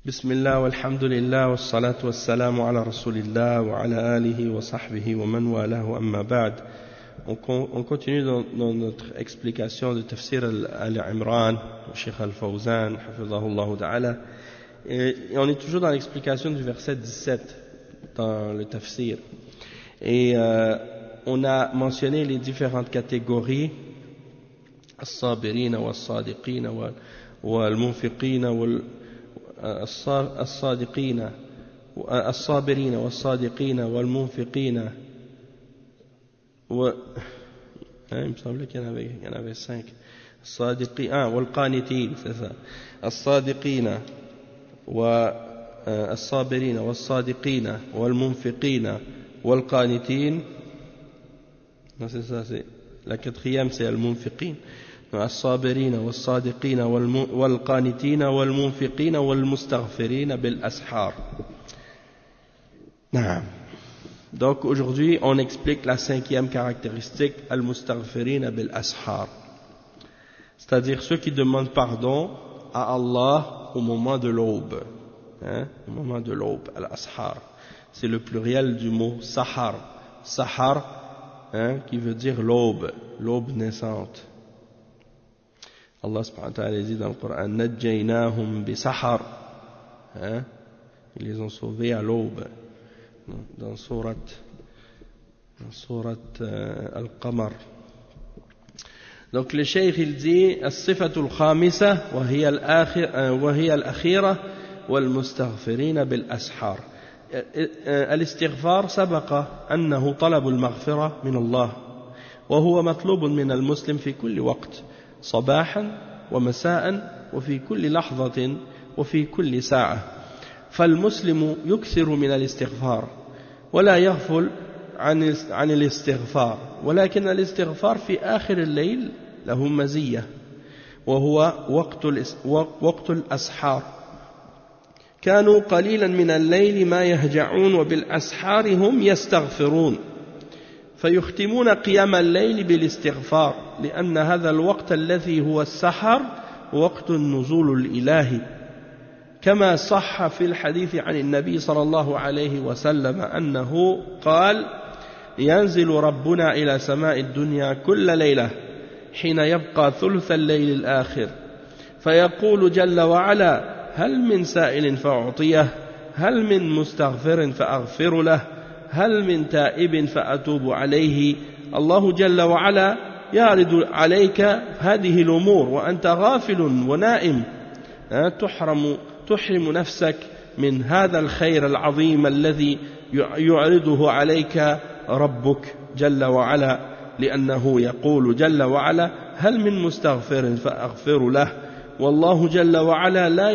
بسم الله والحمد لله والصلاة والسلام على رسول الله وعلى آله وصحبه ومن والاه أما بعد. On continue dans notre explication de Tafsir al-Imran, Cheikh al-Fawzan, hafizahullah ta'ala, et on est toujours dans l'explication du verset 17 dans le Tafsir. Et on a mentionné les différentes catégories, as-sabirina was-sadiqina wal-munfiqina الصادقين الصابرين والصادقين والمنفقين il me semblait qu'il y en avait 5 الصادقين والقانتين c'est ça الصادقين والصابرين والصادقين والمنفقين والقانتين non c'est ça, c'est la quatrième, c'est المنفقين الصابرين والصادقين والقانتين والمنفقين والمستغفرين بالأسحار. نعم. Donc aujourd'hui on explique la cinquième caractéristique, al-mustaghfirina bil-ashar, c'est-à-dire ceux qui demandent pardon à Allah au moment de l'aube, au moment de l'aube, al-ashar, c'est le pluriel du mot sahar, sahar, qui veut dire l'aube, l'aube naissante. Allah subhanahu wa ta'ala dit dans le Coran, Najjaynahum bi sahar, ils les ont sauvés à l'aube, dans surat Al-Qamar. Donc le cheikh il dit, as-sifatul khamisa wa hiya al-akhira wal mustaghfirina bil ashar. الاستغفار سبق أنه طلب المغفرة من الله وهو مطلوب من المسلم في كل وقت صباحا ومساء وفي كل لحظة وفي كل ساعة، فالمسلم يكثر من الاستغفار ولا يغفل عن الاستغفار، ولكن الاستغفار في آخر الليل له مزية وهو وقت الأسحار. كانوا قليلا من الليل ما يهجعون وبالأسحار هم يستغفرون، فيختمون قيام الليل بالاستغفار، لأن هذا الوقت الذي هو السحر وقت النزول الإلهي، كما صح في الحديث عن النبي صلى الله عليه وسلم أنه قال: ينزل ربنا إلى سماء الدنيا كل ليلة حين يبقى ثلث الليل الآخر، فيقول جل وعلا: هل من سائل فأعطيه، هل من مستغفر فأغفر له، هل من تائب فأتوب عليه. الله جل وعلا يعرض عليك هذه الأمور وأنت غافل ونائم، تحرم نفسك من هذا الخير العظيم الذي يعرضه عليك ربك جل وعلا، لأنه يقول جل وعلا: هل من مستغفر فأغفر له. والله جل وعلا لا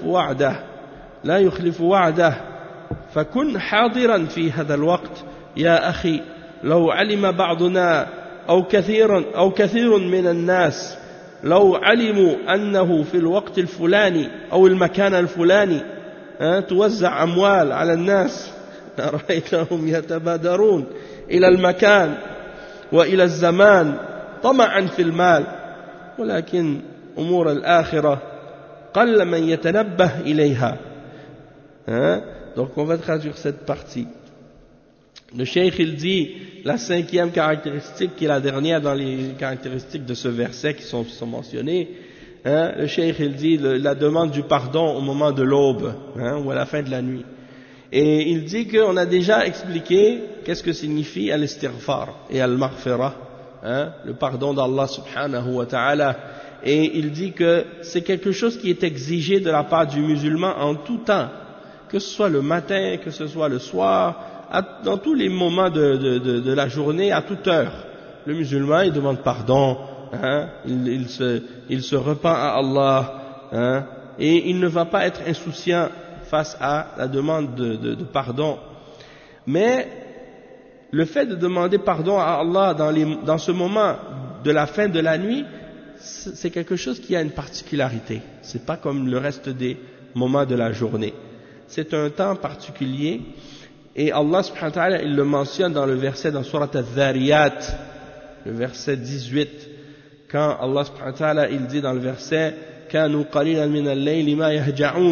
يخلف وعده، فكن حاضرا في هذا الوقت يا أخي. لو علم بعضنا أو كثير من الناس لو علموا أنه في الوقت الفلاني أو المكان الفلاني توزع أموال على الناس رأيتهم يتبادرون إلى المكان وإلى الزمان طمعا في المال، ولكن أمور الآخرة قل من يتنبه إليها. Donc on va traduire cette partie. Le cheikh il dit la cinquième caractéristique, qui est la dernière dans les caractéristiques de ce verset qui sont mentionnées, le cheikh il dit la demande du pardon au moment de l'aube, ou à la fin de la nuit. Et il dit qu'on a déjà expliqué qu'est-ce que signifie al-istighfar et al-maghfira, le pardon d'Allah subhanahu wa ta'ala. Et il dit que c'est quelque chose qui est exigé de la part du musulman en tout temps, que ce soit le matin, que ce soit le soir, dans tous les moments de la journée, à toute heure. Le musulman, il demande pardon, il se repent à Allah, et il ne va pas être insouciant face à la demande de pardon. Mais le fait de demander pardon à Allah dans ce moment de la fin de la nuit, c'est quelque chose qui a une particularité. C'est pas comme le reste des moments de la journée. C'est un temps particulier, et Allah subhanahu wa ta'ala il le mentionne dans le verset dans surat al-Dhariyat, le verset 18, quand Allah subhanahu wa ta'ala il dit dans le verset: كانوا قليلا من الليل ما يهجعون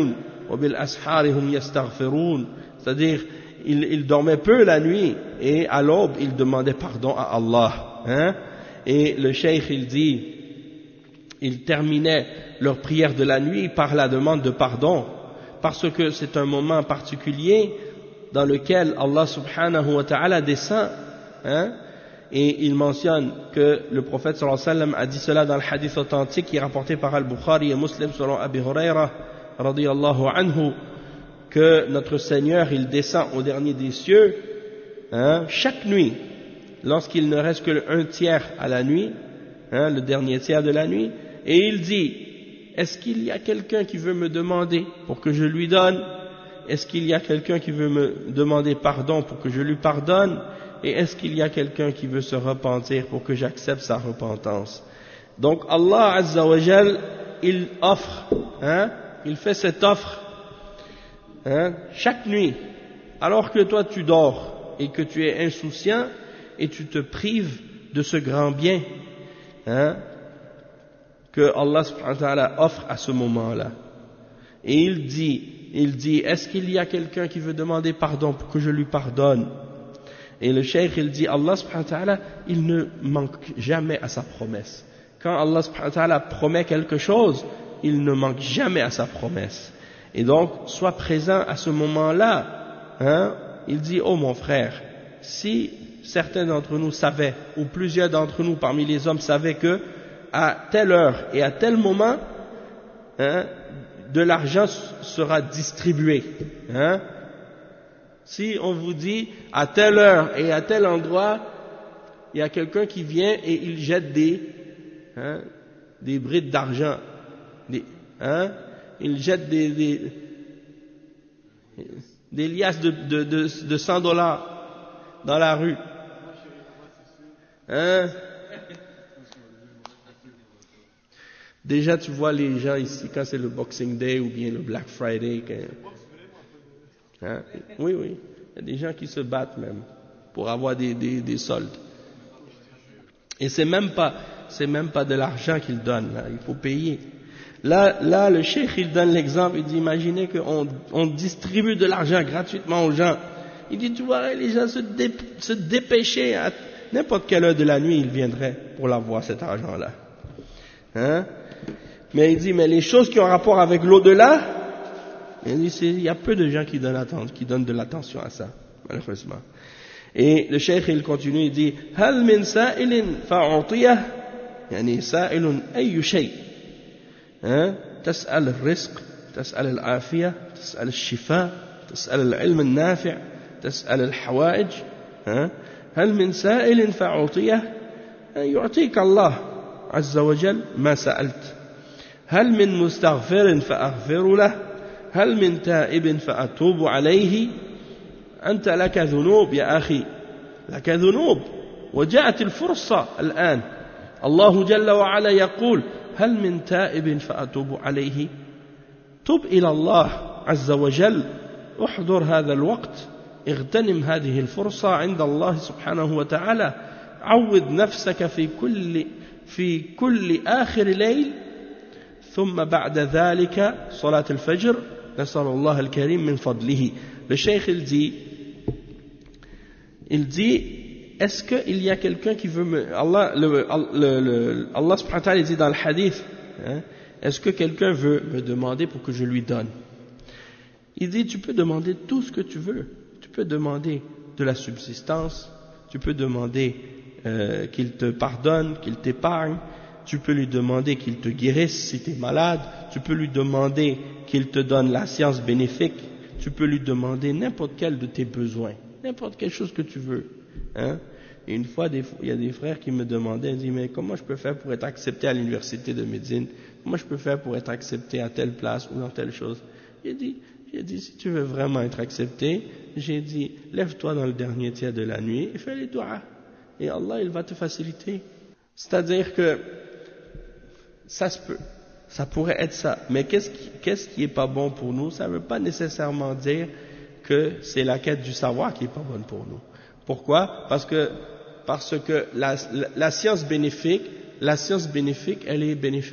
وبالأسحار هم يستغفرون. C'est-à-dire, ils dormaient peu la nuit, et à l'aube, ils demandaient pardon à Allah. Hein? Et le cheikh, il dit, ils terminaient leur prière de la nuit par la demande de pardon, parce que c'est un moment particulier dans lequel Allah subhanahu wa ta'ala descend, hein? Et il mentionne que le prophète sallallahu alayhi wa sallam a dit cela dans le hadith authentique qui est rapporté par Al-Bukhari et Muslim selon Abi Huraira radiyallahu anhu, que notre Seigneur il descend au dernier des cieux, hein, chaque nuit lorsqu'il ne reste que un tiers à la nuit, hein, le dernier tiers de la nuit, et il dit: est-ce qu'il y a quelqu'un qui veut me demander pour que je lui donne? Est-ce qu'il y a quelqu'un qui veut me demander pardon pour que je lui pardonne? Et est-ce qu'il y a quelqu'un qui veut se repentir pour que j'accepte sa repentance? Donc Allah Azza wa Jal, il offre, hein, il fait cette offre, hein, chaque nuit, alors que toi tu dors et que tu es insouciant et tu te prives de ce grand bien, hein, que Allah subhanahu wa ta'ala offre à ce moment-là. Et il dit, est-ce qu'il y a quelqu'un qui veut demander pardon pour que je lui pardonne? Et le cheikh, il dit, Allah subhanahu wa ta'ala, il ne manque jamais à sa promesse. Quand Allah subhanahu wa ta'ala promet quelque chose, il ne manque jamais à sa promesse. Et donc, sois présent à ce moment-là, hein. Il dit, oh mon frère, si certains d'entre nous savaient, ou plusieurs d'entre nous parmi les hommes savaient que, à telle heure et à tel moment, hein, de l'argent sera distribué, hein. Si on vous dit, à telle heure et à tel endroit, il y a quelqu'un qui vient et il jette des brides d'argent, il jette des liasses de $100 dans la rue, hein? Déjà tu vois les gens ici quand c'est le Boxing Day ou bien le Black Friday, hein? Oui, il y a des gens qui se battent même pour avoir des soldes. Et c'est même pas de l'argent qu'ils donnent, là, il faut payer. Là, le cheikh il donne l'exemple, il dit, imaginez qu'on distribue de l'argent gratuitement aux gens. Il dit, tu vois, les gens se dépêchaient à n'importe quelle heure de la nuit, ils viendraient pour l'avoir, cet argent-là. Hein? Mais il dit, mais les choses qui ont rapport avec l'au-delà, il y a peu de gens qui donnent de l'attention à ça, malheureusement. Et le cheikh il continue, il dit, هل من سائل فأعطيه يعني سائل أي شيء تسأل الرزق تسأل العافية تسأل الشفاء تسأل العلم النافع تسأل الحوائج هل من سائل فأعطيه يعطيك الله عز وجل ما سألت هل من مستغفر فأغفر له هل من تائب فأتوب عليه أنت لك ذنوب يا أخي لك ذنوب وجاءت الفرصة الآن الله جل وعلا يقول هل من تائب فأتوب عليه تب إلى الله عز وجل احضر هذا الوقت اغتنم هذه الفرصة عند الله سبحانه وتعالى عود نفسك في كل آخر ليل ثم بعد ذلك صلاة الفجر نسأل الله الكريم من فضله. Le cheikh il dit est-ce qu'il y a quelqu'un qui veut Allah subhanahu wa ta'ala dit dans le hadith, hein, est-ce que quelqu'un veut me demander pour que je lui donne? Il dit tu peux demander tout ce que tu veux, tu peux demander de la subsistance, tu peux demander qu'il te pardonne, qu'il t'épargne, tu peux lui demander qu'il te guérisse si tu es malade, tu peux lui demander qu'il te donne la science bénéfique, tu peux lui demander n'importe quel de tes besoins, n'importe quelle chose que tu veux, hein? Et une fois, il y a des frères qui me demandaient, ils disaient, mais comment je peux faire pour être accepté à l'université de médecine? Comment je peux faire pour être accepté à telle place ou dans telle chose? J'ai dit, si tu veux vraiment être accepté, j'ai dit, lève-toi dans le dernier tiers de la nuit et fais les doigts. Et Allah, il va te faciliter. C'est-à-dire que, ça se peut. Ça pourrait être ça. Mais qu'est-ce qui est pas bon pour nous? Ça ne veut pas nécessairement dire que c'est la quête du savoir qui est pas bonne pour nous. Pourquoi? Parce que la science bénéfique, elle est bénéfique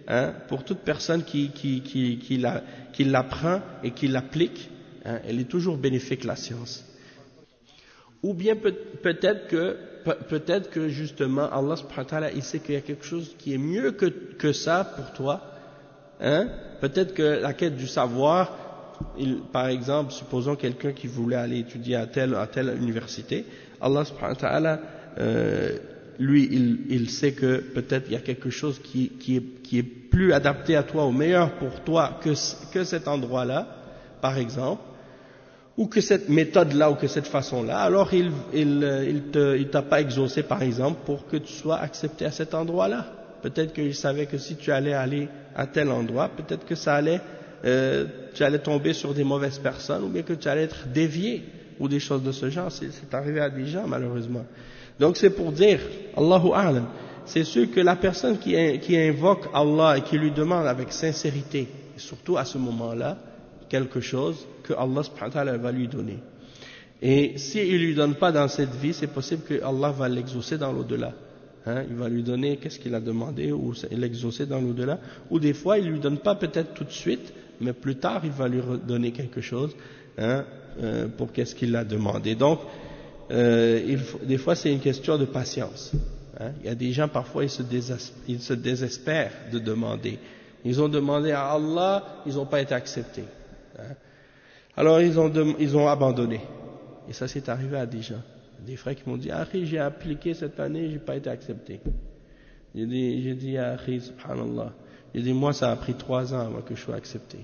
hein, pour toute personne qui l'apprend et qui l'applique, hein, elle est toujours bénéfique, la science. Ou bien peut-être que justement Allah subhanahu wa ta'ala il sait qu'il y a quelque chose qui est mieux que ça pour toi, hein? Peut-être que la quête du savoir, par exemple, supposons quelqu'un qui voulait aller étudier à telle université, Allah subhanahu wa ta'ala lui il sait que peut-être il y a quelque chose qui est plus adapté à toi ou meilleur pour toi que cet endroit-là, par exemple, ou que cette méthode-là, ou que cette façon-là, alors il t'a pas exaucé, par exemple, pour que tu sois accepté à cet endroit-là. Peut-être qu'il savait que si tu allais aller à tel endroit, peut-être que tu allais tomber sur des mauvaises personnes, ou bien que tu allais être dévié, ou des choses de ce genre. C'est arrivé à des gens, malheureusement. Donc c'est pour dire, Allahu A'lam, c'est sûr que la personne qui invoque Allah et qui lui demande avec sincérité, et surtout à ce moment-là, quelque chose que Allah subhanahu wa ta'ala va lui donner. Et s'il ne lui donne pas dans cette vie, c'est possible que Allah va l'exaucer dans l'au-delà. Hein, il va lui donner qu'est-ce qu'il a demandé, ou l'exaucer dans l'au-delà. Ou des fois, il ne lui donne pas peut-être tout de suite, mais plus tard, il va lui redonner quelque chose, hein, pour qu'est-ce qu'il a demandé. Donc, des fois, c'est une question de patience. Hein. Il y a des gens, parfois, ils se désespèrent de demander. Ils ont demandé à Allah, ils n'ont pas été acceptés. Hein. Alors ils ont abandonné. Et ça c'est arrivé à des gens. Des frères qui m'ont dit, ah j'ai appliqué cette année, j'ai pas été accepté. J'ai dit, ah subhanallah. J'ai dit, moi ça a pris 3 ans avant que je sois accepté.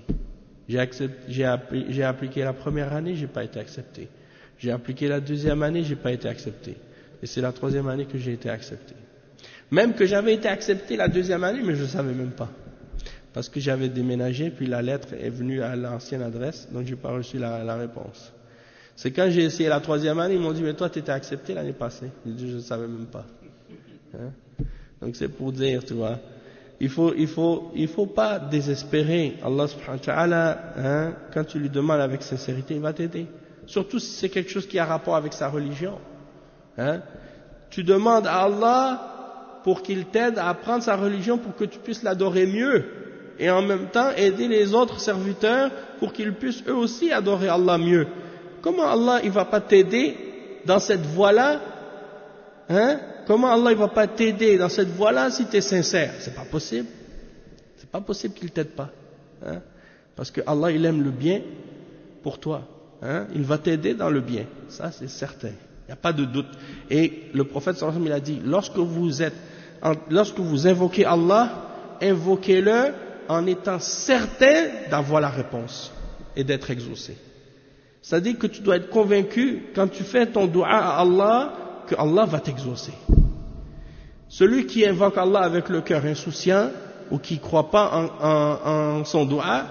J'ai appliqué la première année, j'ai pas été accepté. J'ai appliqué la deuxième année, j'ai pas été accepté. Et c'est la 3e année que j'ai été accepté. Même que j'avais été accepté la 2e année, mais je ne savais même pas. Parce que j'avais déménagé, puis la lettre est venue à l'ancienne adresse, donc j'ai pas reçu la réponse. C'est quand j'ai essayé la 3e année, ils m'ont dit, mais toi tu étais accepté l'année passée. J'ai dit, je ne savais même pas. Hein? Donc c'est pour dire, tu vois, il faut pas désespérer. Allah subhanahu wa ta'ala, hein, quand tu lui demandes avec sincérité, il va t'aider. Surtout si c'est quelque chose qui a rapport avec sa religion. Hein? Tu demandes à Allah pour qu'il t'aide à apprendre sa religion pour que tu puisses l'adorer mieux. Et en même temps aider les autres serviteurs pour qu'ils puissent eux aussi adorer Allah mieux. Comment Allah il va pas t'aider dans cette voie-là, hein? Comment Allah il va pas t'aider dans cette voie-là si tu es sincère? C'est pas possible. C'est pas possible qu'il t'aide pas, hein? Parce que Allah il aime le bien pour toi, hein? Il va t'aider dans le bien, ça c'est certain. Il n'y a pas de doute. Et le prophète sallallahu alayhi wa sallam il a dit lorsque vous invoquez Allah, invoquez-le en étant certain d'avoir la réponse et d'être exaucé. C'est-à-dire que tu dois être convaincu quand tu fais ton dua à Allah que Allah va t'exaucer. Celui qui invoque Allah avec le cœur insouciant ou qui ne croit pas en son dua,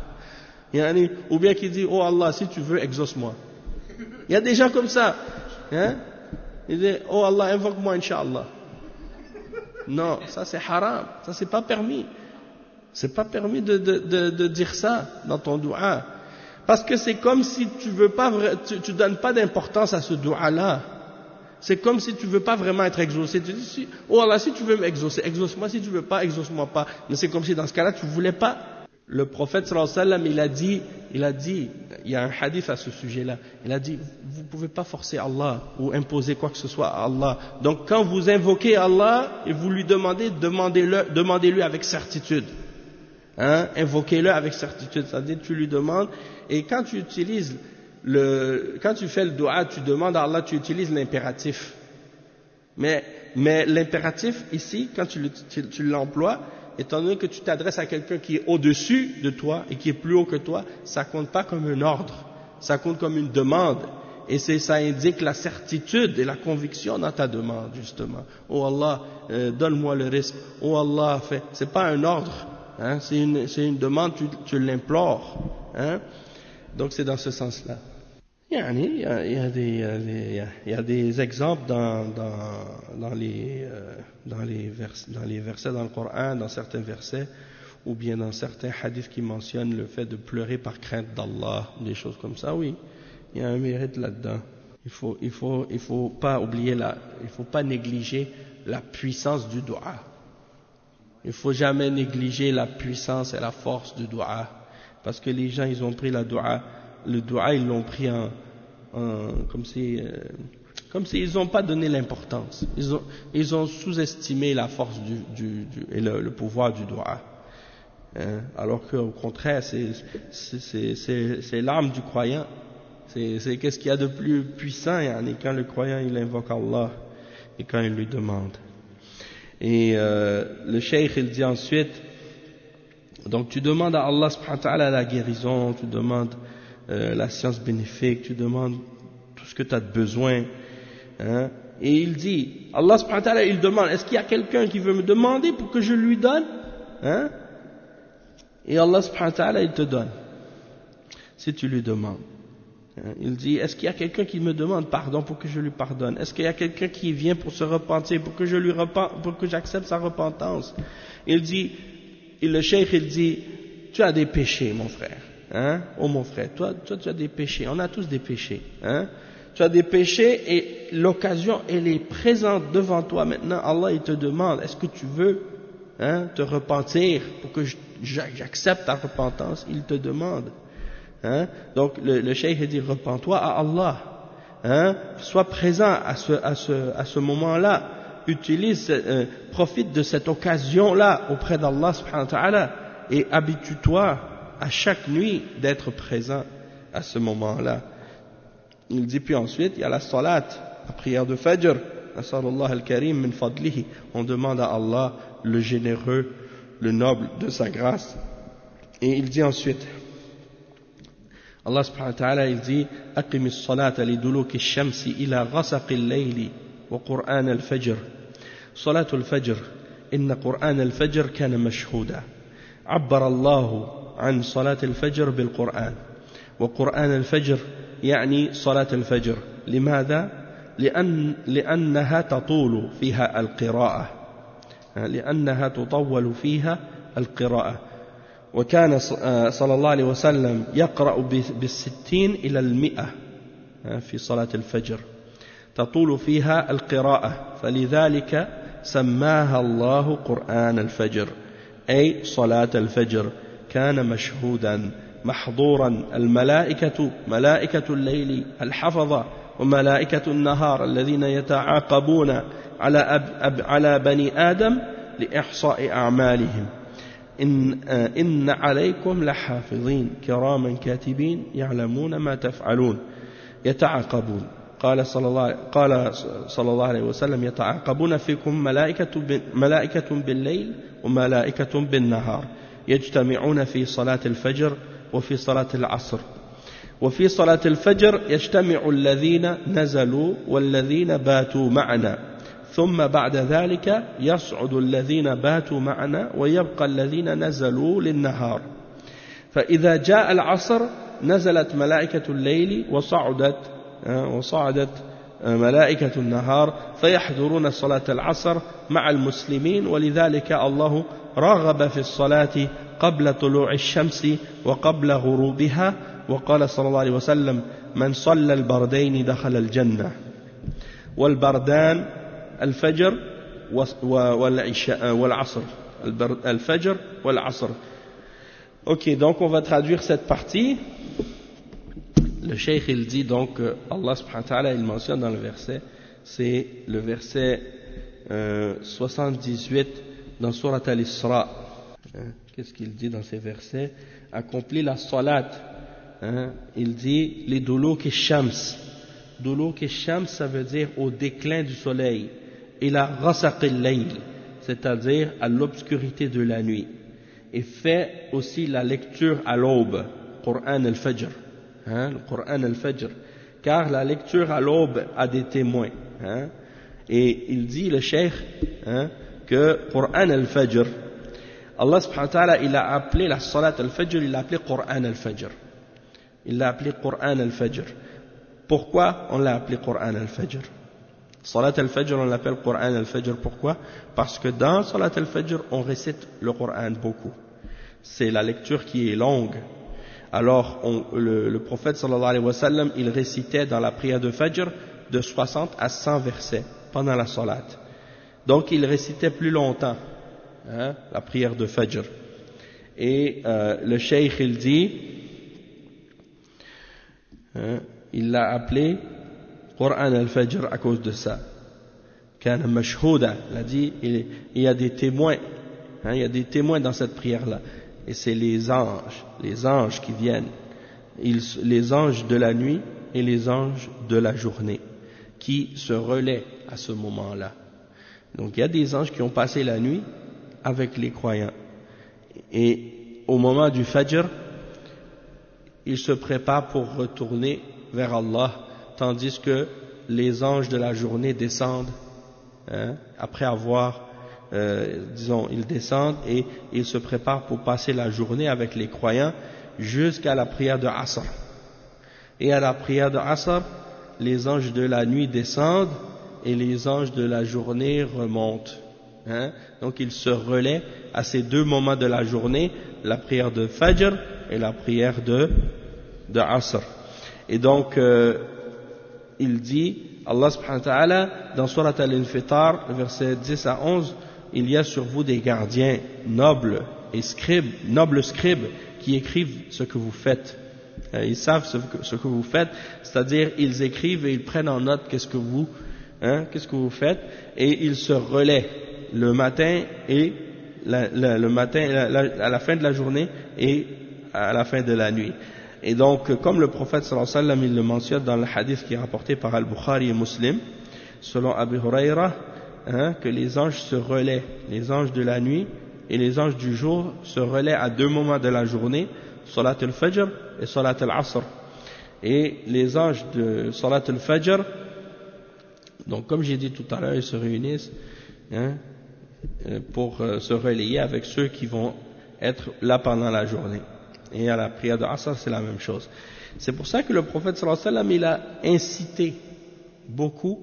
ou bien qui dit, oh Allah, si tu veux, exauce-moi. Il y a des gens comme ça. Hein? Ils disent, oh Allah, invoque-moi, Inch'Allah. Non, ça c'est haram, ça c'est pas permis. C'est pas permis de dire ça dans ton dua. Parce que c'est comme si tu veux pas, tu donnes pas d'importance à ce dua-là. C'est comme si tu veux pas vraiment être exaucé. Tu dis, oh Allah, si tu veux m'exaucer, exauce-moi. Si tu veux pas, exauce-moi pas. Mais c'est comme si dans ce cas-là, tu voulais pas. Le prophète sallallahu alayhi wa sallam, il a dit, il y a un hadith à ce sujet-là. Il a dit, vous pouvez pas forcer Allah ou imposer quoi que ce soit à Allah. Donc quand vous invoquez Allah et vous lui demandez, demandez-lui avec certitude. Hein, invoquez-le avec certitude, c'est-à-dire tu lui demandes, et quand tu fais le dua, tu demandes à Allah, tu utilises l'impératif. Mais l'impératif ici, quand tu l'emploies, étant donné que tu t'adresses à quelqu'un qui est au-dessus de toi et qui est plus haut que toi, ça compte pas comme un ordre, ça compte comme une demande. Et ça indique la certitude et la conviction dans ta demande, justement. Oh Allah, donne-moi le risque. Oh Allah, c'est pas un ordre. Hein, c'est une demande, tu l'implores. Hein, donc c'est dans ce sens-là. Il y a des exemples dans les versets dans le Coran, dans certains versets, ou bien dans certains hadiths qui mentionnent le fait de pleurer par crainte d'Allah, des choses comme ça. Oui, il y a un mérite là-dedans. Il faut pas oublier il faut pas négliger la puissance du dua. Il ne faut jamais négliger la puissance et la force du dua. Parce que les gens, ils ont pris le dua, ils l'ont pris comme si ils n'ont pas donné l'importance. Ils ont sous-estimé la force et le pouvoir du dua. Alors qu'au contraire, c'est l'âme du croyant. C'est qu'est-ce qu'il y a de plus puissant, quand le croyant il invoque Allah et quand il lui demande. Et le cheikh il dit ensuite, donc tu demandes à Allah subhanahu wa ta'ala la guérison, tu demandes la science bénéfique, tu demandes tout ce que tu as de besoin, et il dit, Allah subhanahu wa ta'ala il demande, est-ce qu'il y a quelqu'un qui veut me demander pour que je lui donne, et Allah subhanahu wa ta'ala il te donne si tu lui demandes. Il dit, est-ce qu'il y a quelqu'un qui me demande pardon pour que je lui pardonne? Est-ce qu'il y a quelqu'un qui vient pour se repentir, pour que j'accepte sa repentance? Il dit, le cheikh il dit, tu as des péchés mon frère, oh mon frère, toi tu as des péchés, on a tous des péchés, tu as des péchés et l'occasion elle est présente devant toi maintenant. Allah il te demande, est-ce que tu veux te repentir pour que j'accepte ta repentance? Il te demande. Donc le cheikh dit, repens-toi à Allah, sois présent à ce moment-là, profite de cette occasion-là auprès d'Allah subhanahu wa ta'ala et habitue-toi à chaque nuit d'être présent à ce moment-là. Il dit puis ensuite, il y a la salat, la prière de Fajr, Nasallallahu al-Karim min fadlihi, on demande à Allah le généreux, le noble de sa grâce. Et il dit ensuite, Allah subhanahu wa ta'ala il dit, أقم الصلاة لدلوك الشمس إلى غسق الليل وقرآن الفجر صلاة الفجر إن قرآن الفجر كان مشهودا. عبر الله عن صلاة الفجر بالقرآن، وقرآن الفجر يعني صلاة الفجر. لماذا؟ لأنها تطول فيها القراءة، لأنها تطول فيها القراءة. وكان صلى الله عليه وسلم يقرأ بالستين إلى 100 في صلاة الفجر، تطول فيها القراءة، فلذلك سماها الله قرآن الفجر، أي صلاة الفجر. كان مشهودا محضورا، الملائكة ملائكة الليل الحفظة وملائكة النهار الذين يتعاقبون على بني آدم لإحصاء أعمالهم. إن عليكم لحافظين كراما كاتبين يعلمون ما تفعلون يتعاقبون. قال صلى الله عليه وسلم يتعاقبون فيكم ملائكة بالليل وملائكة بالنهار يجتمعون في صلاة الفجر وفي صلاة العصر. وفي صلاة الفجر يجتمع الذين نزلوا والذين باتوا معنا، ثم بعد ذلك يصعد الذين باتوا معنا ويبقى الذين نزلوا للنهار. فإذا جاء العصر نزلت ملائكة الليل وصعدت ملائكة النهار فيحضرون صلاة العصر مع المسلمين. ولذلك الله رغب في الصلاة قبل طلوع الشمس وقبل غروبها، وقال صلى الله عليه وسلم من صلى البردين دخل الجنة. والبردان الفجر والعصر، الفجر والعصر. Ok, donc on va traduire cette partie. Le cheikh il dit donc, Allah subhanahu wa ta'ala il mentionne dans le verset, c'est le verset 78 dans Surat Al-Isra. Qu'est-ce qu'il dit dans ces versets? Accomplit la salat. Il dit les duluk shams. Duluk shams, ça veut dire au déclin du soleil. Et la ghasaq al-layl, c'est-à-dire à l'obscurité de la nuit. Et fait aussi la lecture à l'aube, Qur'an al-Fajr. Le Qur'an al-Fajr. Car la lecture à l'aube a des témoins. Et il dit, le cheikh, que Qur'an al-Fajr, Allah subhanahu wa ta'ala, il a appelé la salat al-Fajr, il l'a appelé Qur'an al-Fajr. Il l'a appelé Qur'an al-Fajr. Pourquoi on l'a appelé Qur'an al-Fajr? Salat al-Fajr, on l'appelle Qur'an al-Fajr. Pourquoi? Parce que dans Salat al-Fajr, on récite le Qur'an beaucoup. C'est la lecture qui est longue. Alors, le prophète sallallahu alayhi wa sallam, il récitait dans la prière de Fajr de 60 à 100 versets pendant la salat. Donc, il récitait plus longtemps. la prière de Fajr. Et le cheikh il dit, il l'a appelé Qur'an al-Fajr à cause de ça. Kana mashhouda, il a dit, il y a des témoins, il y a des témoins dans cette prière-là. Et c'est les anges qui viennent, les anges de la nuit et les anges de la journée, qui se relaient à ce moment-là. Donc il y a des anges qui ont passé la nuit avec les croyants. Et au moment du Fajr, ils se préparent pour retourner vers Allah, tandis que les anges de la journée descendent, après avoir, ils descendent et ils se préparent pour passer la journée avec les croyants jusqu'à la prière de Asr. Et à la prière de Asr, les anges de la nuit descendent et les anges de la journée remontent. Donc ils se relaient à ces deux moments de la journée, la prière de Fajr et la prière de Asr. Et donc il dit, Allah subhanahu wa ta'ala, dans Surat Al-Infitar, versets 10 à 11, il y a sur vous des gardiens nobles scribes qui écrivent ce que vous faites. Ils savent ce que vous faites, c'est-à-dire ils écrivent et ils prennent en note qu'est-ce que vous faites, et ils se relaient le matin et à la fin de la journée et à la fin de la nuit. Et donc, comme le prophète sallallahu alayhi wa sallam, il le mentionne dans le hadith qui est rapporté par Al-Bukhari et Muslim, selon Abu Huraira, que les anges se relaient, les anges de la nuit et les anges du jour se relaient à deux moments de la journée, Salat al-Fajr et Salat al-Asr. Et les anges de Salat al-Fajr, donc comme j'ai dit tout à l'heure, ils se réunissent pour se relayer avec ceux qui vont être là pendant la journée. Et à la prière de Asr, c'est la même chose. C'est pour ça que le prophète sallallahu alayhi wa sallam, il a incité beaucoup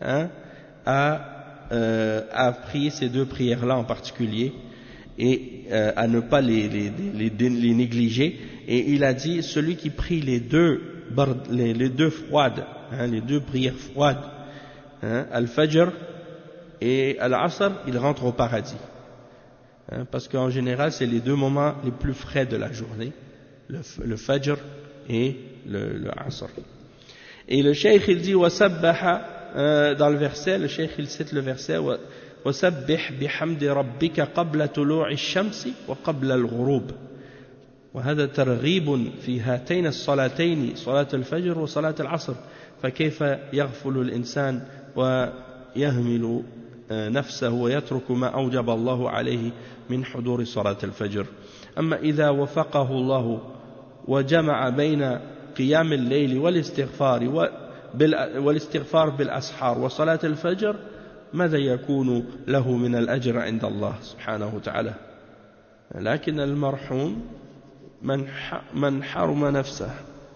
à prier ces deux prières-là en particulier et à ne pas les négliger. Et il a dit, celui qui prie les deux froides, les deux prières froides, Al-Fajr et Al-Asr, il rentre au paradis. Parce qu'en général, c'est les deux moments les plus frais de la journée, le Fajr et le Asr. Et le Cheikh, il dit, dans le verset, le Cheikh, il cite le verset, وَسَبِّحْ بِحَمْدِ رَبِّكَ قَبْلَ طُلُوعِ الشَّمْسِ وَقَبْلَ الْغُرُوبِ وهذا ترغيب في هاتين الصلاتين صلاة الفجر وصلاة العصر فكيف يغفل الإنسان ويهمل نفسه ويترك ما أوجب الله عليه من حضور صلاة الفجر. أما إذا وفقه الله وجمع بين قيام الليل والاستغفار بالأسحار وصلاة الفجر ماذا يكون له من الأجر عند الله سبحانه وتعالى. لكن المرحوم من حرم نفسه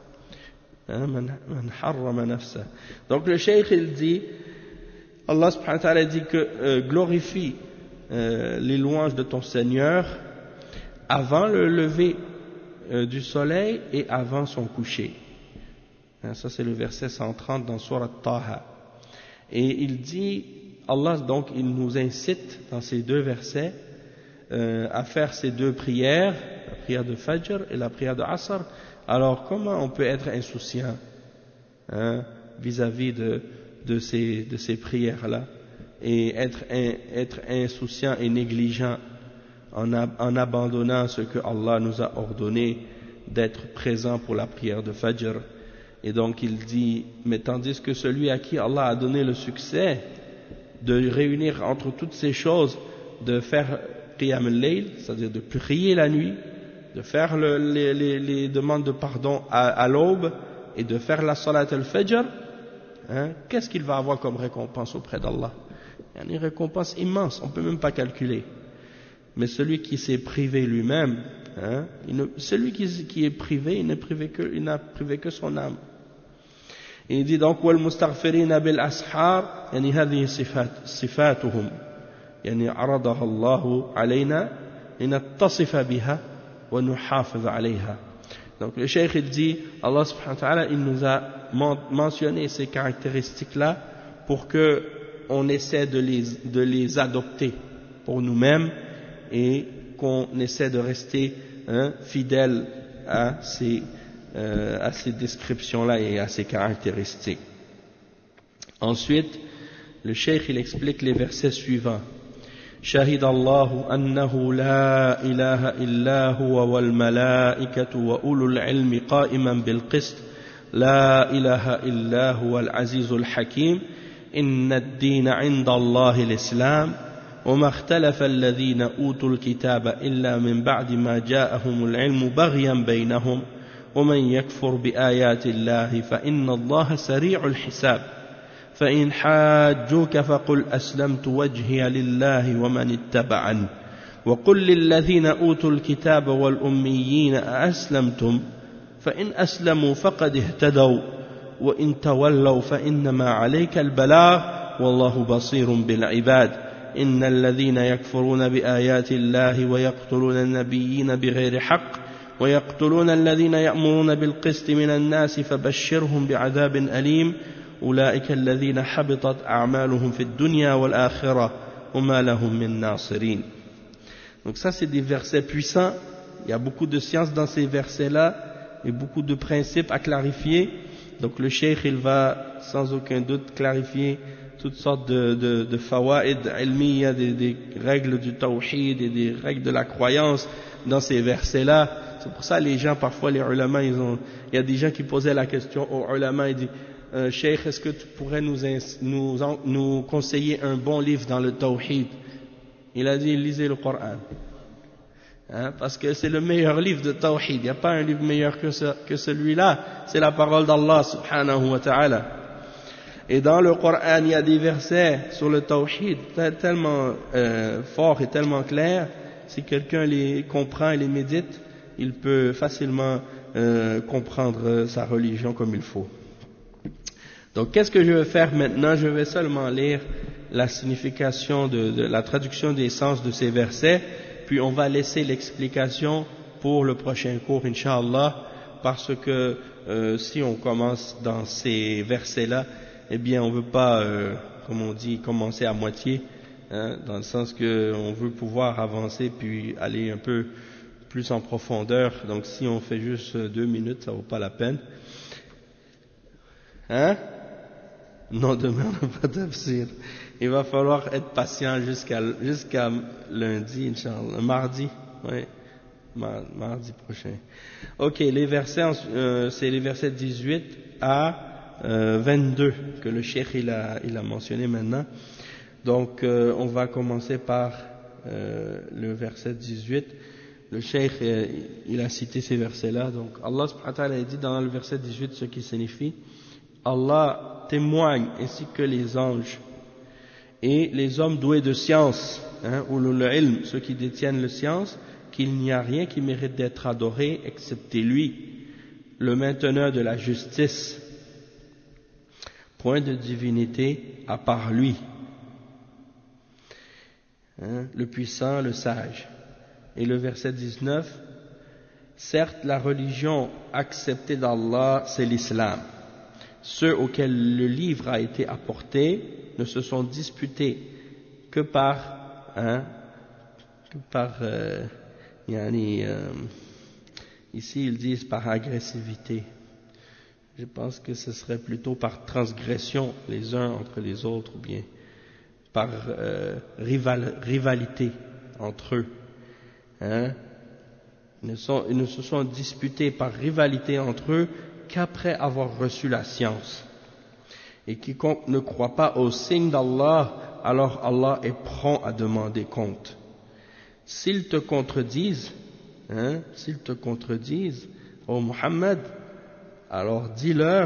من حرم نفسه. Donc le cheikh il dit, Allah subhanahu wa ta'ala dit que glorifie les louanges de ton Seigneur avant le lever du soleil et avant son coucher. Ça c'est le verset 130 dans Surat Taha. Et il dit, Allah donc il nous incite dans ces deux versets à faire ces deux prières, la prière de Fajr et la prière de Asr. Alors comment on peut être insouciant vis-à-vis de ces prières-là et être insouciant et négligent en abandonnant ce que Allah nous a ordonné d'être présent pour la prière de Fajr. Et donc il dit, mais tandis que celui à qui Allah a donné le succès de réunir entre toutes ces choses, de faire Qiyam al-Layl, c'est-à-dire de prier la nuit, de faire les demandes de pardon à l'aube et de faire la Salat al-Fajr, qu'est-ce qu'il va avoir comme récompense auprès d'Allah? Il y a une récompense immense, on ne peut même pas calculer. Mais celui qui s'est privé lui-même, celui qui est privé, il n'a privé que son âme. Et il dit donc والمستغفرين بالأسحار يعني هذه صفاتهم يعني عرضها الله علينا لنتصف بها ونحافظ عليها. Donc le cheikh il dit, Allah subhanahu wa ta'ala il nous a mentionné ces caractéristiques-là pour que on essaie de les adopter pour nous-mêmes et qu'on essaie de rester fidèle à ces descriptions-là et à ces caractéristiques. Ensuite, le cheikh il explique les versets suivants. شهد الله أنه لا إله إلا هو والملائكة وأولو العلم قائما بالقسط لا إله إلا هو العزيز الحكيم إن الدين عند الله الإسلام وما اختلف الذين أوتوا الكتاب إلا من بعد ما جاءهم العلم بغيا بينهم ومن يكفر بآيات الله فإن الله سريع الحساب فإن حاجوك فقل أسلمت وجهي لله ومن اتبعني وقل للذين أوتوا الكتاب والأميين أأسلمتم فإن أسلموا فقد اهتدوا وإن تولوا فإنما عليك البلاغ والله بصير بالعباد إن الذين يكفرون بآيات الله ويقتلون النبيين بغير حق ويقتلون الذين يأمرون بالقسط من الناس فبشرهم بعذاب أليم أولئك الذين حبطت أعمالهم في الدنيا والآخرة وما لهم من ناصرين. Donc ça c'est des versets puissants, il y a beaucoup de science dans ces versets-là et beaucoup de principes à clarifier. Donc le cheikh il va sans aucun doute clarifier toutes sortes de fawaid ilmiya, des règles du tawhid et des règles de la croyance dans ces versets-là. C'est pour ça les gens parfois les ulama il y a des gens qui posaient la question aux ulama et disent Cheikh, est-ce que tu pourrais nous conseiller un bon livre dans le tawhid? Il a dit lisez le Coran, parce que c'est le meilleur livre de tawhid. Il n'y a pas un livre meilleur que celui-là. C'est la parole d'Allah subhanahu wa ta'ala. Et dans le Coran il y a des versets sur le tawhid tellement forts et tellement clairs. Si quelqu'un les comprend et les médite, il peut facilement comprendre sa religion comme il faut. Donc, qu'est-ce que je vais faire maintenant? Je vais seulement lire la signification de la traduction des sens de ces versets, puis on va laisser l'explication pour le prochain cours, Inch'Allah, parce que si on commence dans ces versets-là, eh bien, on ne veut pas, comme on dit, commencer à moitié, dans le sens qu'on veut pouvoir avancer puis aller un peu plus en profondeur. Donc, si on fait juste 2 minutes, ça ne vaut pas la peine. Non, demain on n'a pas tafsir. Il va falloir être patient jusqu'à lundi, Inch'Allah. Mardi, oui, mardi prochain. Ok, les versets, c'est les versets 18 à 22 que le cheikh il a mentionné maintenant. Donc, on va commencer par le verset 18. Le cheikh, il a cité ces versets-là. Donc, Allah subhanahu wa ta'ala a dit dans le verset 18 ce qui signifie Allah témoigne ainsi que les anges et les hommes doués de science, ou le ilm, ceux qui détiennent la science, qu'il n'y a rien qui mérite d'être adoré excepté lui, le mainteneur de la justice. Point de divinité à part lui, le puissant, le sage. Et le verset 19, certes la religion acceptée d'Allah c'est l'islam. Ceux auxquels le livre a été apporté ne se sont disputés que par ici ils disent par agressivité. Je pense que ce serait plutôt par transgression les uns entre les autres, ou bien par rivalité entre eux. Ils ne se sont disputés par rivalité entre eux qu'après avoir reçu la science. Et quiconque ne croit pas au signe d'Allah, alors Allah est prompt à demander compte. S'ils te contredisent, ô Muhammad, alors dis-leur,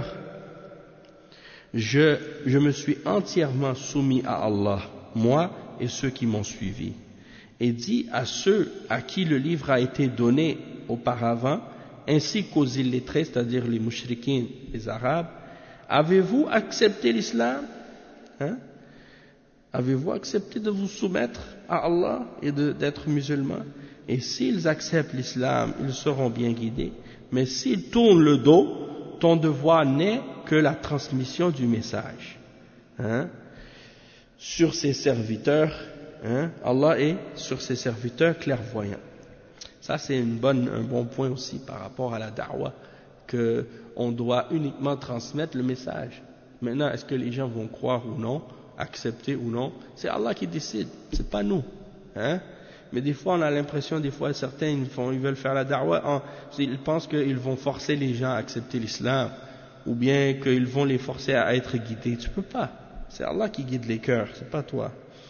je me suis entièrement soumis à Allah, moi et ceux qui m'ont suivi. Et dis à ceux à qui le livre a été donné auparavant, ainsi qu'aux illettrés, c'est-à-dire les mouchriquins, les arabes, avez-vous accepté l'islam? Avez-vous accepté de vous soumettre à Allah et d'être musulmans? Et s'ils acceptent l'islam, ils seront bien guidés. Mais s'ils tournent le dos, ton devoir n'est que la transmission du message. Sur ses serviteurs, hein, Allah est sur ses serviteurs clairvoyants. Ça, c'est un bon point aussi par rapport à la da'wah, qu'on doit uniquement transmettre le message. Maintenant, est-ce que les gens vont croire ou non, accepter ou non, c'est Allah qui décide, c'est pas nous. Hein? Mais des fois, on a l'impression, des fois, certains, ils veulent faire la da'wah, ils pensent qu'ils vont forcer les gens à accepter l'islam, ou bien qu'ils vont les forcer à être guidés. Tu peux pas. C'est Allah qui guide les cœurs, c'est pas toi.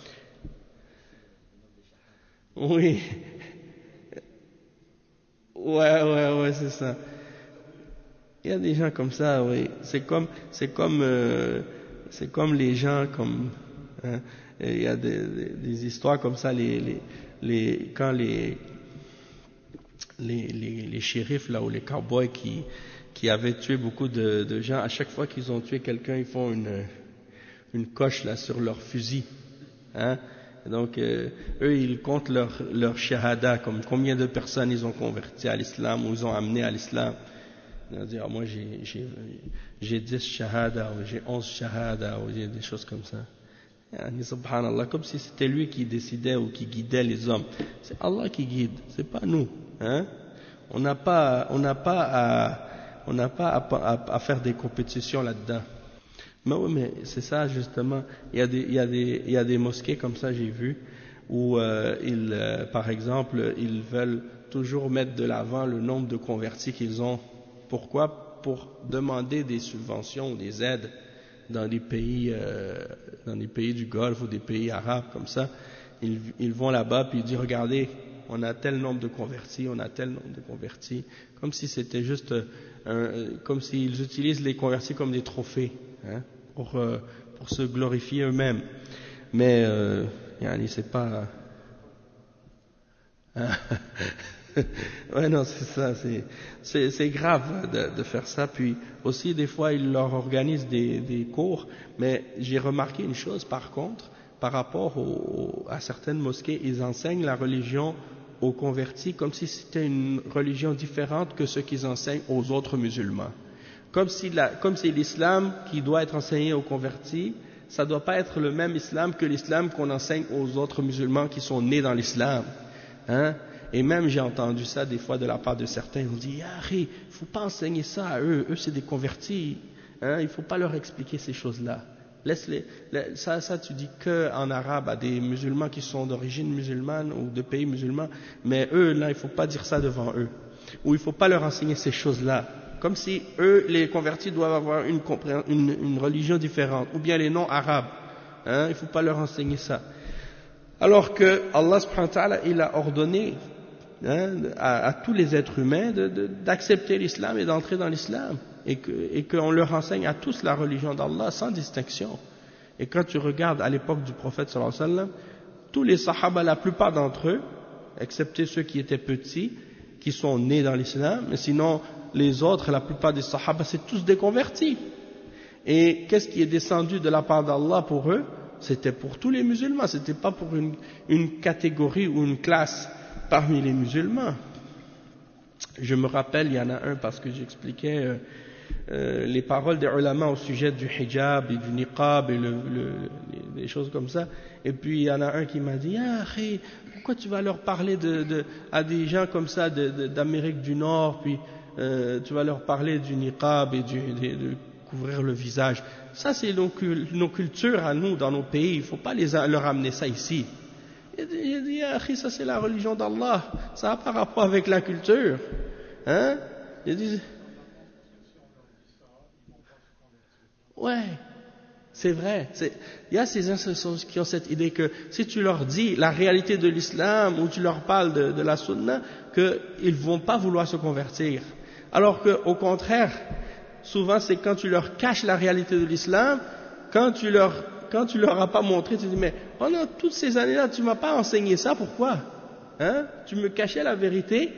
Oui. Ouais, c'est ça. Il y a des gens comme ça, oui. C'est comme les gens comme, hein, il y a des histoires comme ça, quand les shérifs là ou les cowboys qui avaient tué beaucoup de gens, à chaque fois qu'ils ont tué quelqu'un, ils font une coche là sur leur fusil, hein. Donc eux ils comptent leur shahada, comme combien de personnes ils ont converti à l'islam ou ils ont amené à l'islam. Ils vont dire moi j'ai 10 shahada ou j'ai 11 shahada ou j'ai des choses comme ça. Yani, subhanallah, comme si c'était lui qui décidait ou qui guidait les hommes. C'est Allah qui guide, c'est pas nous, hein. On n'a pas à faire des compétitions là-dedans. Mais oui, mais c'est ça justement. Il y a des mosquées comme ça, j'ai vu, où par exemple, ils veulent toujours mettre de l'avant le nombre de convertis qu'ils ont. Pourquoi? Pour demander des subventions ou des aides dans les pays du Golfe ou des pays arabes comme ça. Ils vont là-bas puis ils disent regardez, on a tel nombre de convertis, on a tel nombre de convertis, comme si c'était juste comme s'ils utilisent les convertis comme des trophées, hein, pour se glorifier eux-mêmes. Mais c'est pas ouais, non, c'est ça, c'est grave de faire ça. Puis aussi des fois ils leur organisent des cours, mais j'ai remarqué une chose par contre, par rapport à certaines mosquées, ils enseignent la religion aux convertis comme si c'était une religion différente que ce qu'ils enseignent aux autres musulmans. Comme si l'islam qui doit être enseigné aux convertis, ça ne doit pas être le même islam que l'islam qu'on enseigne aux autres musulmans qui sont nés dans l'islam. Hein? Et même j'ai entendu ça des fois de la part de certains, ils ont dit il ne faut pas enseigner ça à eux c'est des convertis, hein? Il ne faut pas leur expliquer ces choses-là. Ça tu dis qu'en arabe à des musulmans qui sont d'origine musulmane ou de pays musulmans, mais eux là il ne faut pas dire ça devant eux, ou il ne faut pas leur enseigner ces choses-là, comme si eux les convertis doivent avoir une religion différente, ou bien les non-arabes, hein? Il ne faut pas leur enseigner ça. Alors que Allah subhanahu wa ta'ala il a ordonné, hein, à tous les êtres humains d'accepter l'islam et d'entrer dans l'islam, et qu'on leur enseigne à tous la religion d'Allah sans distinction. Et quand tu regardes à l'époque du prophète sallallahu alayhi wa sallam, tous les sahaba, la plupart d'entre eux, excepté ceux qui étaient petits, qui sont nés dans l'islam, mais sinon les autres, la plupart des sahaba, c'est tous des convertis. Et qu'est-ce qui est descendu de la part d'Allah pour eux? C'était pour tous les musulmans, c'était pas pour une catégorie ou une classe parmi les musulmans. Je me rappelle, il y en a un, parce que j'expliquais les paroles des ulama au sujet du hijab et du niqab et des choses comme ça, et puis il y en a un qui m'a dit pourquoi tu vas leur parler à des gens comme ça d'Amérique du Nord, puis tu vas leur parler du niqab et de couvrir le visage. Ça c'est nos cultures à nous dans nos pays, il ne faut pas leur amener ça ici. Il dit ça c'est la religion d'Allah, ça n'a pas rapport avec la culture, hein? Il dit ouais, c'est vrai. Il y a ces institutions qui ont cette idée que si tu leur dis la réalité de l'islam ou tu leur parles de la sunna, qu'ils ne vont pas vouloir se convertir. Alors qu'au contraire, souvent c'est quand tu leur caches la réalité de l'islam, quand tu leur as pas montré, tu dis mais pendant toutes ces années-là tu m'as pas enseigné ça, pourquoi? Hein? Tu me cachais la vérité?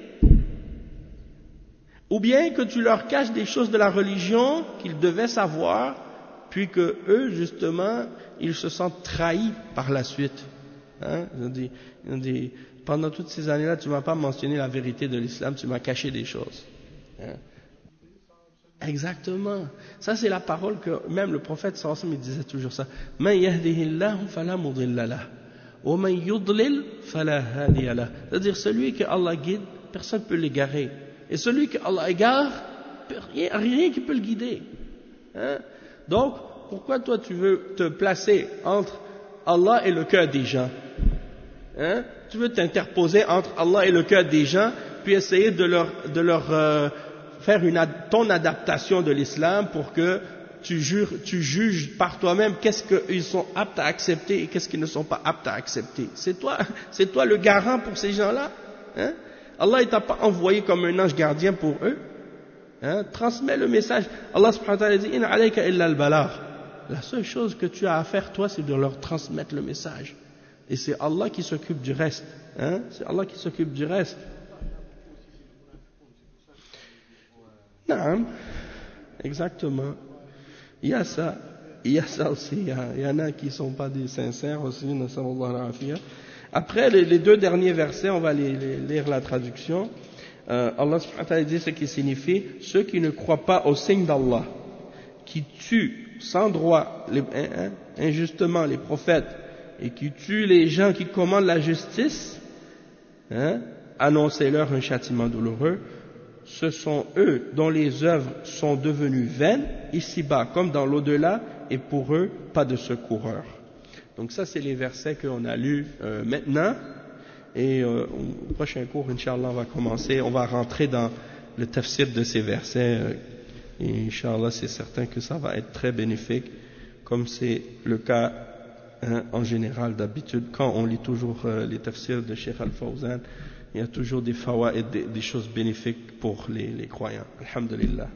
Ou bien que tu leur caches des choses de la religion qu'ils devaient savoir, puis que eux justement ils se sentent trahis par la suite. Hein? Ils ont dit pendant toutes ces années-là tu m'as pas mentionné la vérité de l'islam, tu m'as caché des choses. Hein? Exactement. Ça c'est la parole que même le prophète sallallahu alayhi wa sallam disait toujours ça. Man yahdihillahu fala mudilla lahu وَمَنْ يُضْلِلْ فَلَا هَادِيَ لَهُ. C'est-à-dire celui que Allah guide, personne ne peut l'égarer. Et celui que Allah égare, rien qui peut le guider. Hein? Donc, pourquoi toi tu veux te placer entre Allah et le cœur des gens? Hein? Tu veux t'interposer entre Allah et le cœur des gens, puis essayer de leur faire ton adaptation de l'islam pour que tu juges par toi-même qu'est-ce qu'ils sont aptes à accepter et qu'est-ce qu'ils ne sont pas aptes à accepter. C'est toi le garant pour ces gens-là. Hein? Allah ne t'a pas envoyé comme un ange gardien pour eux. Hein? Transmets le message. Allah subhanahu wa ta'ala dit in alayka illa al-balagh. La seule chose que tu as à faire toi, c'est de leur transmettre le message. Et c'est Allah qui s'occupe du reste. Hein? C'est Allah qui s'occupe du reste. Naam, exactement. Il y a ça aussi. Il y en a qui ne sont pas des sincères aussi. Après les deux derniers versets, on va lire la traduction. Allah subhanahu wa ta'ala dit ce qui signifie ceux qui ne croient pas au signe d'Allah, qui tuent sans droit, injustement les prophètes, et qui tuent les gens qui commandent la justice, annoncez-leur un châtiment douloureux. Ce sont eux dont les œuvres sont devenues vaines, ici-bas comme dans l'au-delà, et pour eux, pas de secoureur. Donc ça, c'est les versets qu'on a lus maintenant. Et au prochain cours, Inch'Allah, on va rentrer dans le tafsir de ces versets. Et Inch'Allah, c'est certain que ça va être très bénéfique, comme c'est le cas en général d'habitude. Quand on lit toujours les tafsirs de Cheikh Al-Fawzan, il y a toujours des fawaïd, des choses bénéfiques pour les croyants. Alhamdulillah.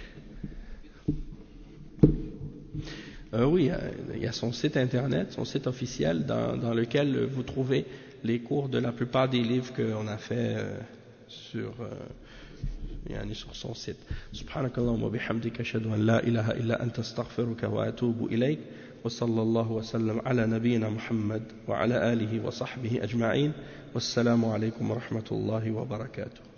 Oui, il y a son site internet, son site officiel, dans lequel vous trouvez les cours de la plupart des livres qu'on a fait sur son site. Subhanakallahumma wa bihamdika ashhadu an la ilaha illa anta astaghfiruka wa atubu ilayk. وصلى الله وسلم على نبينا محمد وعلى آله وصحبه أجمعين والسلام عليكم ورحمة الله وبركاته.